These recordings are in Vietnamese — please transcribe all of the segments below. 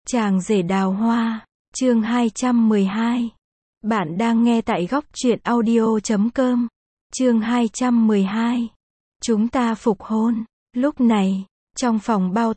Chàng rể đào hoa, chương 212. Bạn đang nghe tại góc truyện audio.com. Chương 212. Chúng ta phục hôn. Lúc này, trong phòng bao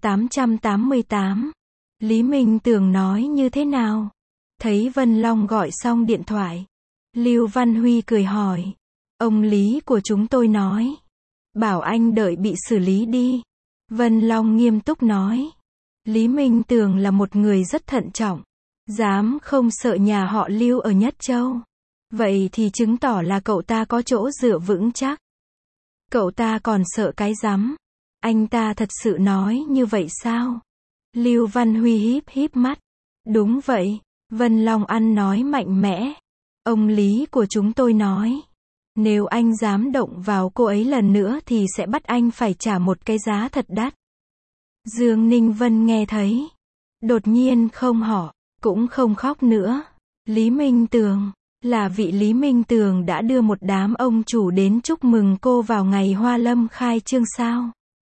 888, Lý Minh Tường nói như thế nào? Thấy Vân Long gọi xong điện thoại, Lưu Văn Huy cười hỏi. Ông Lý của chúng tôi nói, bảo anh đợi bị xử lý đi. Vân Long nghiêm túc nói. Lý Minh Tường là một người rất thận trọng, dám không sợ nhà họ Lưu ở Nhất Châu. Vậy thì chứng tỏ là cậu ta có chỗ dựa vững chắc. Cậu ta còn sợ cái rắm? Anh ta thật sự nói như vậy sao? Lưu Văn Huy híp híp mắt. Đúng vậy, Vân Long ăn nói mạnh mẽ. Ông Lý của chúng tôi nói, nếu anh dám động vào cô ấy lần nữa thì sẽ bắt anh phải trả một cái giá thật đắt. Dương Ninh Vân nghe thấy, đột nhiên không hỏi, cũng không khóc nữa. Lý Minh Tường, là vị Lý Minh Tường đã đưa một đám ông chủ đến chúc mừng cô vào ngày Hoa Lâm khai trương sao?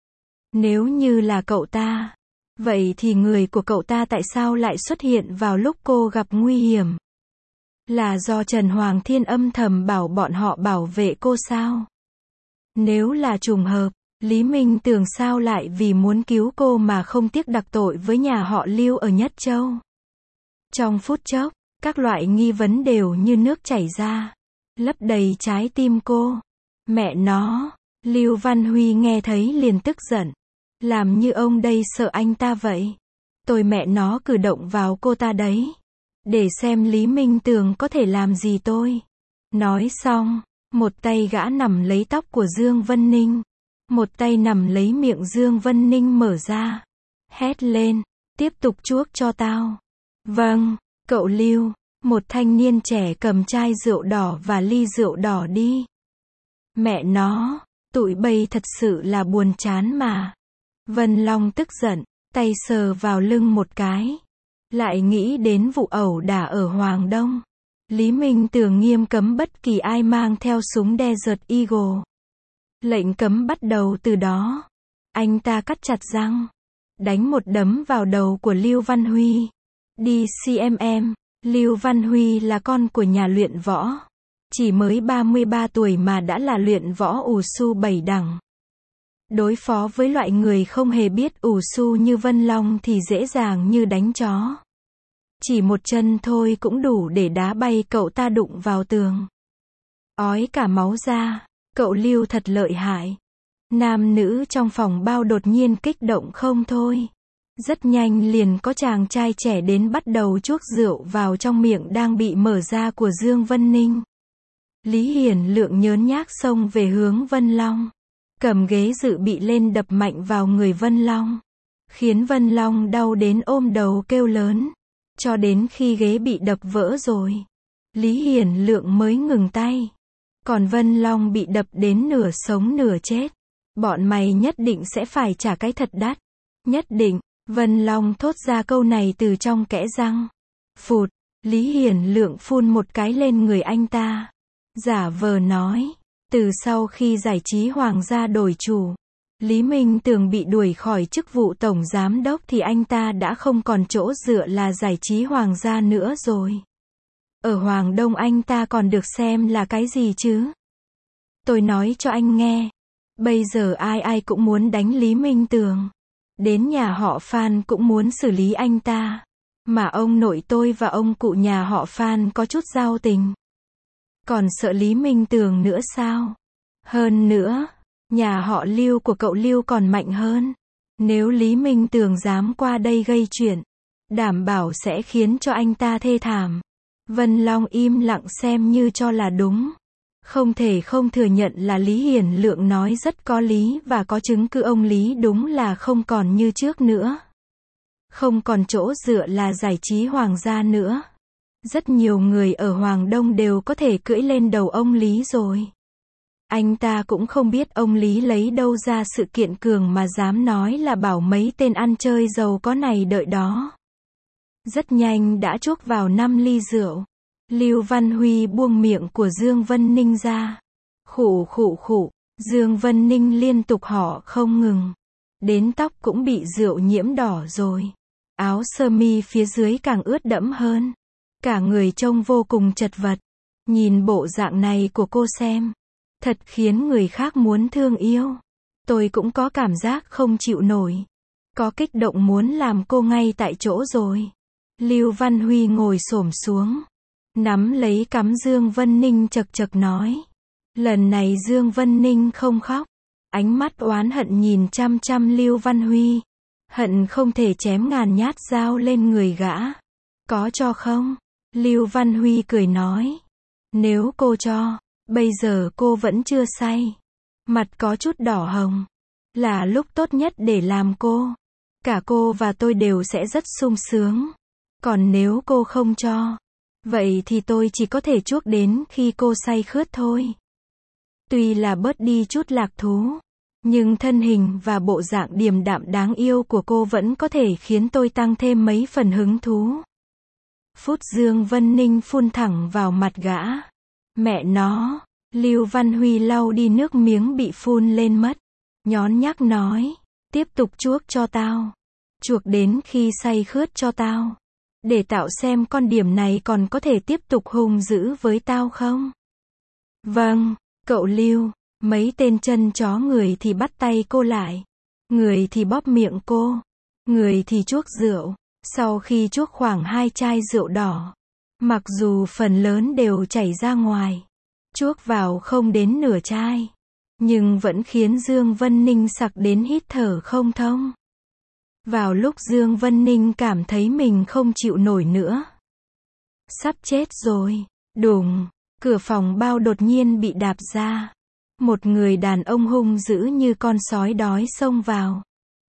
Nếu như là cậu ta, vậy thì người của cậu ta tại sao lại xuất hiện vào lúc cô gặp nguy hiểm? Là do Trần Hoàng Thiên âm thầm bảo bọn họ bảo vệ cô sao? Nếu là trùng hợp, Lý Minh Tường sao lại vì muốn cứu cô mà không tiếc đặc tội với nhà họ Lưu ở Nhất Châu? Trong phút chốc, các loại nghi vấn đều như nước chảy ra, lấp đầy trái tim cô. Mẹ nó, Lưu Văn Huy nghe thấy liền tức giận. Làm như ông đây sợ anh ta vậy. Tôi mẹ nó cử động vào cô ta đấy. Để xem Lý Minh Tường có thể làm gì tôi. Nói xong, một tay gã nắm lấy tóc của Dương Vân Ninh. Một tay nắm lấy miệng Dương Vân Ninh mở ra. Hét lên, tiếp tục chuốc cho tao. Vâng, cậu Lưu. Một thanh niên trẻ cầm chai rượu đỏ và ly rượu đỏ đi. Mẹ nó, tụi bay thật sự là buồn chán mà. Vân Long tức giận, tay sờ vào lưng một cái. Lại nghĩ đến vụ ẩu đả ở Hoàng Đông. Lý Minh Tường nghiêm cấm bất kỳ ai mang theo súng Desert Eagle. Lệnh cấm bắt đầu từ đó. Anh ta cắt chặt răng, đánh một đấm vào đầu của Lưu Văn Huy. Đi CMM. Lưu Văn Huy là con của nhà luyện võ. Chỉ mới 33 tuổi mà đã là luyện võ ù su 7 đẳng. Đối phó với loại người không hề biết ù su như Vân Long thì dễ dàng như đánh chó. Chỉ một chân thôi cũng đủ để đá bay cậu ta đụng vào tường. Ói cả máu ra, cậu Lưu thật lợi hại. Nam nữ trong phòng bao đột nhiên kích động không thôi. Rất nhanh liền có chàng trai trẻ đến bắt đầu chuốc rượu vào trong miệng đang bị mở ra của Dương Vân Ninh. Lý Hiển Lượng nhớn nhác xông về hướng Vân Long. Cầm ghế dự bị lên đập mạnh vào người Vân Long. Khiến Vân Long đau đến ôm đầu kêu lớn. Cho đến khi ghế bị đập vỡ rồi, Lý Hiển Lượng mới ngừng tay. Còn Vân Long bị đập đến nửa sống nửa chết. Bọn mày nhất định sẽ phải trả cái thật đắt. Nhất định. Vân Long thốt ra câu này từ trong kẽ răng. Phụt, Lý Hiển Lượng phun một cái lên người anh ta. Giả vờ nói, từ sau khi giải trí Hoàng gia đổi chủ, Lý Minh Tường bị đuổi khỏi chức vụ tổng giám đốc thì anh ta đã không còn chỗ dựa là giải trí Hoàng gia nữa rồi. Ở Hoàng Đông anh ta còn được xem là cái gì chứ? Tôi nói cho anh nghe, bây giờ ai ai cũng muốn đánh Lý Minh Tường. Đến nhà họ Phan cũng muốn xử lý anh ta. Mà ông nội tôi và ông cụ nhà họ Phan có chút giao tình. Còn sợ Lý Minh Tường nữa sao? Hơn nữa, nhà họ Lưu của cậu Lưu còn mạnh hơn. Nếu Lý Minh Tường dám qua đây gây chuyện, đảm bảo sẽ khiến cho anh ta thê thảm. Vân Long im lặng xem như cho là đúng. Không thể không thừa nhận là Lý Hiển Lượng nói rất có lý và có chứng cứ ông Lý đúng là không còn như trước nữa. Không còn chỗ dựa là giải trí Hoàng gia nữa. Rất nhiều người ở Hoàng Đông đều có thể cưỡi lên đầu ông Lý rồi. Anh ta cũng không biết ông Lý lấy đâu ra sự kiện cường mà dám nói là bảo mấy tên ăn chơi giàu có này đợi đó. Rất nhanh đã chuốc vào 5 ly rượu. Lưu Văn Huy buông miệng của Dương Vân Ninh ra. Khụ khụ khụ, Dương Vân Ninh liên tục họ không ngừng. Đến tóc cũng bị rượu nhiễm đỏ rồi. áo sơ mi phía dưới càng ướt đẫm hơn. Cả người trông vô cùng chật vật. Nhìn bộ dạng này của cô xem, thật khiến người khác muốn thương yêu. Tôi cũng có cảm giác không chịu nổi. Có kích động muốn làm cô ngay tại chỗ rồi. Lưu Văn Huy ngồi xổm xuống, nắm lấy cằm Dương Vân Ninh chật chật nói. Lần này Dương Vân Ninh không khóc. Ánh mắt oán hận nhìn chăm chăm Lưu Văn Huy. Hận không thể chém ngàn nhát dao lên người gã. Có cho không? Lưu Văn Huy cười nói. Nếu cô cho, bây giờ cô vẫn chưa say. Mặt có chút đỏ hồng. Là lúc tốt nhất để làm cô. Cả cô và tôi đều sẽ rất sung sướng. Còn nếu cô không cho, vậy thì tôi chỉ có thể chuốc đến khi cô say khướt thôi. Tuy là bớt đi chút lạc thú, nhưng thân hình và bộ dạng điềm đạm đáng yêu của cô vẫn có thể khiến tôi tăng thêm mấy phần hứng thú. Phút Dương Vân Ninh phun thẳng vào mặt gã. Mẹ nó, Lưu Văn Huy lau đi nước miếng bị phun lên mất. Nhón nhác nói, tiếp tục chuốc cho tao. Chuộc đến khi say khướt cho tao. Để tạo xem con điểm này còn có thể tiếp tục hung dữ với tao không? Vâng, cậu Lưu. Mấy tên chân chó người thì bắt tay cô lại. Người thì bóp miệng cô. Người thì chuốc rượu. Sau khi chuốc khoảng 2 chai rượu đỏ, mặc dù phần lớn đều chảy ra ngoài, chuốc vào không đến nửa chai, nhưng vẫn khiến Dương Vân Ninh sặc đến hít thở không thông. Vào lúc Dương Vân Ninh cảm thấy mình không chịu nổi nữa, sắp chết rồi, đùng, cửa phòng bao đột nhiên bị đạp ra. Một người đàn ông hung dữ như con sói đói xông vào.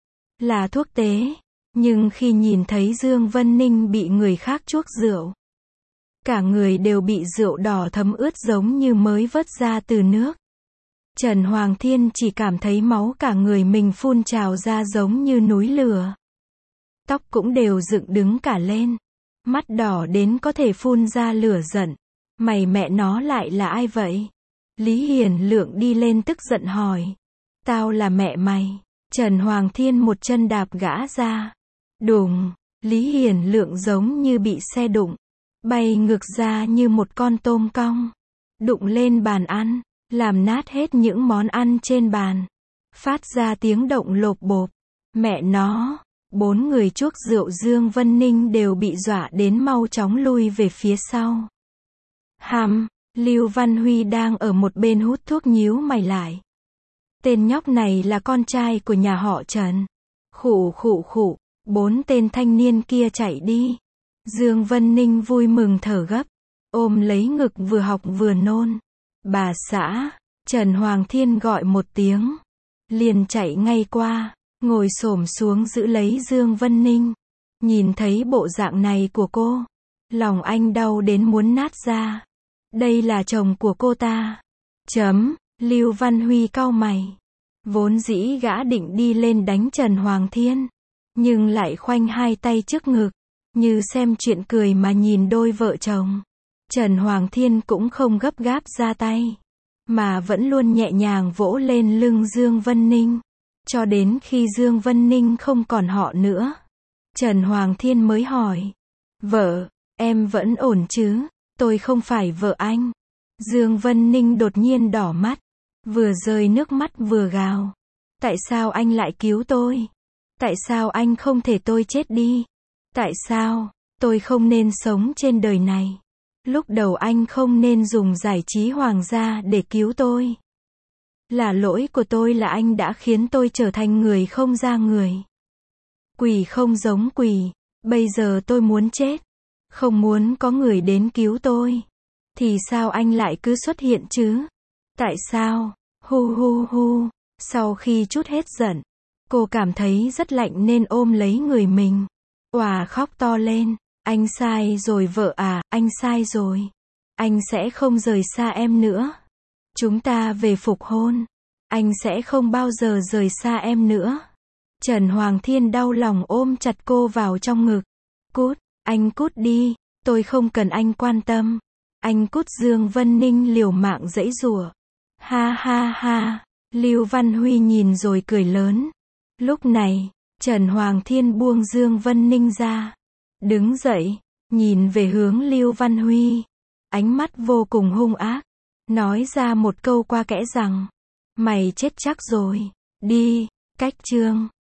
Là thuốc tế. Nhưng khi nhìn thấy Dương Vân Ninh bị người khác chuốc rượu, cả người đều bị rượu đỏ thấm ướt giống như mới vớt ra từ nước. Trần Hoàng Thiên chỉ cảm thấy máu cả người mình phun trào ra giống như núi lửa. Tóc cũng đều dựng đứng cả lên. Mắt đỏ đến có thể phun ra lửa giận. Mày mẹ nó lại là ai vậy? Lý Hiển Lượng đi lên tức giận hỏi. Tao là mẹ mày. Trần Hoàng Thiên một chân đạp gã ra. Đùng, Lý Hiển Lượng giống như bị xe đụng, bay ngược ra như một con tôm cong, đụng lên bàn ăn, làm nát hết những món ăn trên bàn, phát ra tiếng động lộp bộp. Mẹ nó, 4 người chuốc rượu Dương Vân Ninh đều bị dọa đến mau chóng lui về phía sau. Lưu Văn Huy đang ở một bên hút thuốc nhíu mày lại. Tên nhóc này là con trai của nhà họ Trần. Khụ khụ khụ. 4 tên thanh niên kia chạy đi. Dương Vân Ninh vui mừng thở gấp, ôm lấy ngực vừa học vừa nôn. Bà xã, Trần Hoàng Thiên gọi một tiếng, liền chạy ngay qua, ngồi xổm xuống giữ lấy Dương Vân Ninh. Nhìn thấy bộ dạng này của cô, lòng anh đau đến muốn nát ra. Đây là chồng của cô ta. Lưu Văn Huy cau mày. Vốn dĩ gã định đi lên đánh Trần Hoàng Thiên, nhưng lại khoanh hai tay trước ngực, như xem chuyện cười mà nhìn đôi vợ chồng. Trần Hoàng Thiên cũng không gấp gáp ra tay, mà vẫn luôn nhẹ nhàng vỗ lên lưng Dương Vân Ninh, cho đến khi Dương Vân Ninh không còn họ nữa. Trần Hoàng Thiên mới hỏi, vợ, em vẫn ổn chứ? Tôi không phải vợ anh. Dương Vân Ninh đột nhiên đỏ mắt, vừa rơi nước mắt vừa gào. Tại sao anh lại cứu tôi? Tại sao anh không thể tôi chết đi? Tại sao tôi không nên sống trên đời này? Lúc đầu anh không nên dùng giải trí hoàng gia để cứu tôi. Là lỗi của tôi là anh đã khiến tôi trở thành người không ra người. Quỷ không giống quỷ. Bây giờ tôi muốn chết, không muốn có người đến cứu tôi. Thì sao anh lại cứ xuất hiện chứ? Tại sao? Hu hu hu. Sau khi trút hết giận, cô cảm thấy rất lạnh nên ôm lấy người mình. Òa khóc to lên. Anh sai rồi vợ à, anh sai rồi. Anh sẽ không rời xa em nữa. Chúng ta về phục hôn. Anh sẽ không bao giờ rời xa em nữa. Trần Hoàng Thiên đau lòng ôm chặt cô vào trong ngực. Cút, anh cút đi, tôi không cần anh quan tâm. Anh cút. Dương Vân Ninh liều mạng giãy giụa. Ha ha ha. Lưu Văn Huy nhìn rồi cười lớn. Lúc này, Trần Hoàng Thiên buông Dương Vân Ninh ra, đứng dậy, nhìn về hướng Lưu Văn Huy, ánh mắt vô cùng hung ác, nói ra một câu qua kẽ rằng, mày chết chắc rồi, đi, cách chương.